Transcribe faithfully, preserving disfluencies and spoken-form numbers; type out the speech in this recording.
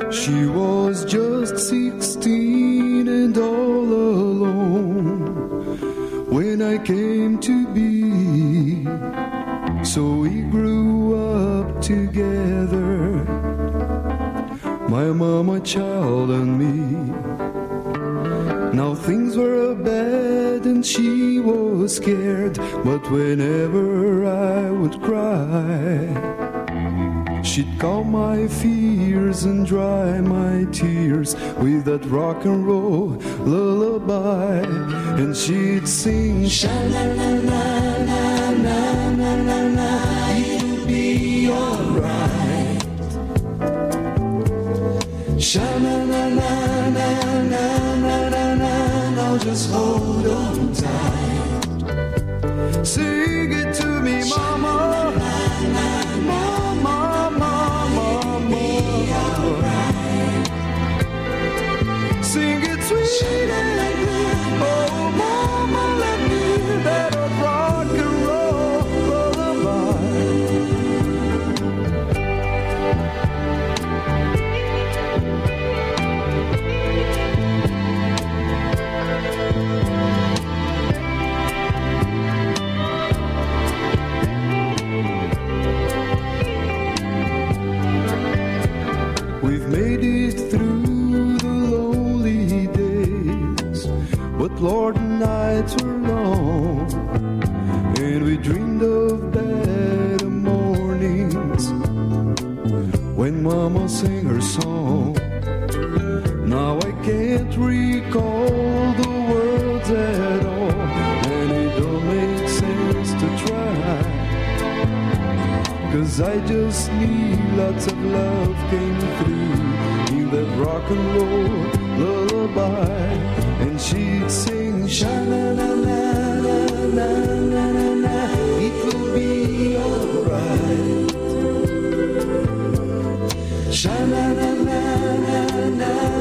She was just sixteen and all alone when I came to be. So we grew up together, my mama, child, and me. Now things were bad and she was scared, but whenever I would cry, she'd calm my fears and dry my tears with that rock and roll lullaby. And she'd sing, sha-la-la-la-la-la-la-la-la, it'll be alright. Sha-la-la-la-la-la-la-la, now just hold on tight. Sing it to me, mama, mama, mama, sing it sweet and good. Oh, mama, let me hear that rock and roll lullaby. We've made it through the lonely days, but Lord, the nights were long, and we dreamed of better mornings when Mama sang her song. Now I can't recall the words at all, and it don't make sense to try, 'cause I just need lots of love came through in that rock and roll lullaby. And she'd sing, sha-la-la-la-la-la-la-la, it will be alright. Sha-la-la-la-la-la.